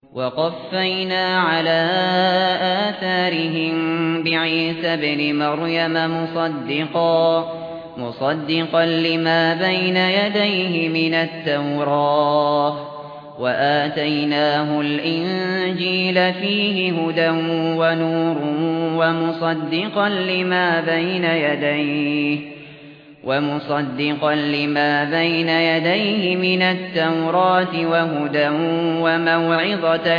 وقفينا على آثارهم بعيسى ابن مريم مصدقا لما بين يديه من التوراة وآتيناه الإنجيل فيه هدى ونور ومصدقا لما بين يديه من التوراة وهدى وموعظة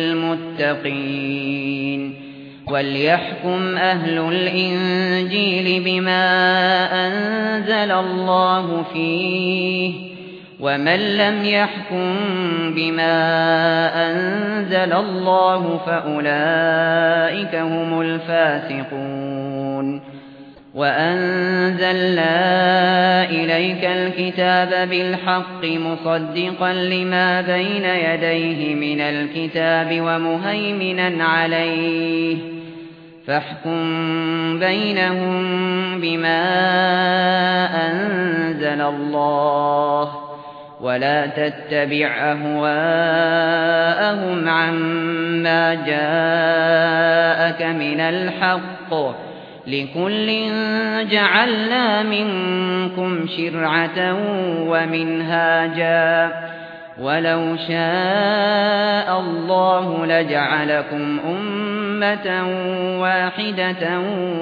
للمتقين وليحكم أهل الإنجيل بما أنزل الله فيه ومن لم يحكم بما أنزل الله فأولئك هم الفاسقون وأنزلنا إليك الكتاب بالحق مصدقا لما بين يديه من الكتاب ومهيمنا عليه فاحكم بينهم بما أنزل الله ولا تتبع أهواءهم عما جاءك من الحق لكل جعلنا منكم شرعة ومنهاجا ولو شاء الله لجعلكم أمة واحدة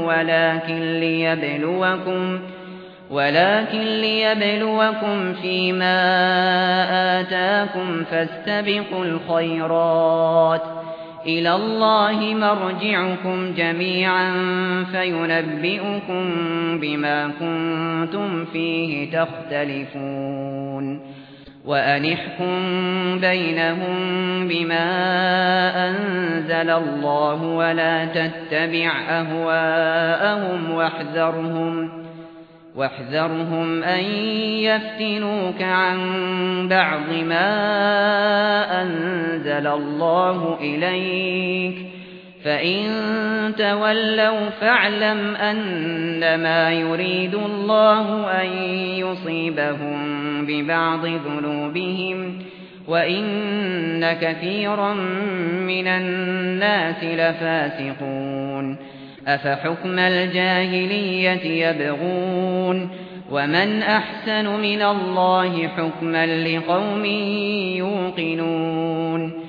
ولكن ليبلوكم فيما آتاكم فاستبقوا الخيرات إلى الله مرجعكم جميعا فينبئكم بما كنتم فيه تختلفون وأنحكم بينهم بما أنزل الله ولا تتبع أهواءهم واحذرهم أن يفتنوك عن بعض ما أنزل الله إليك فإن تولوا فاعلم أنما يريد الله أن يصيبهم ببعض ذنوبهم وإن كثيرا من الناس لفاسقون أفحكم الجاهلية يبغون ومن أحسن من الله حكما لقوم يوقنون